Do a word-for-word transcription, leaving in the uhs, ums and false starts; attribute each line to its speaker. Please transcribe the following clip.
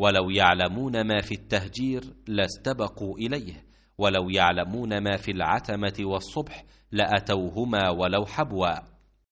Speaker 1: ولو يعلمون ما في التهجير لاستبقوا إليه، ولو يعلمون ما في العتمة والصبح لأتوهما ولو حبوا.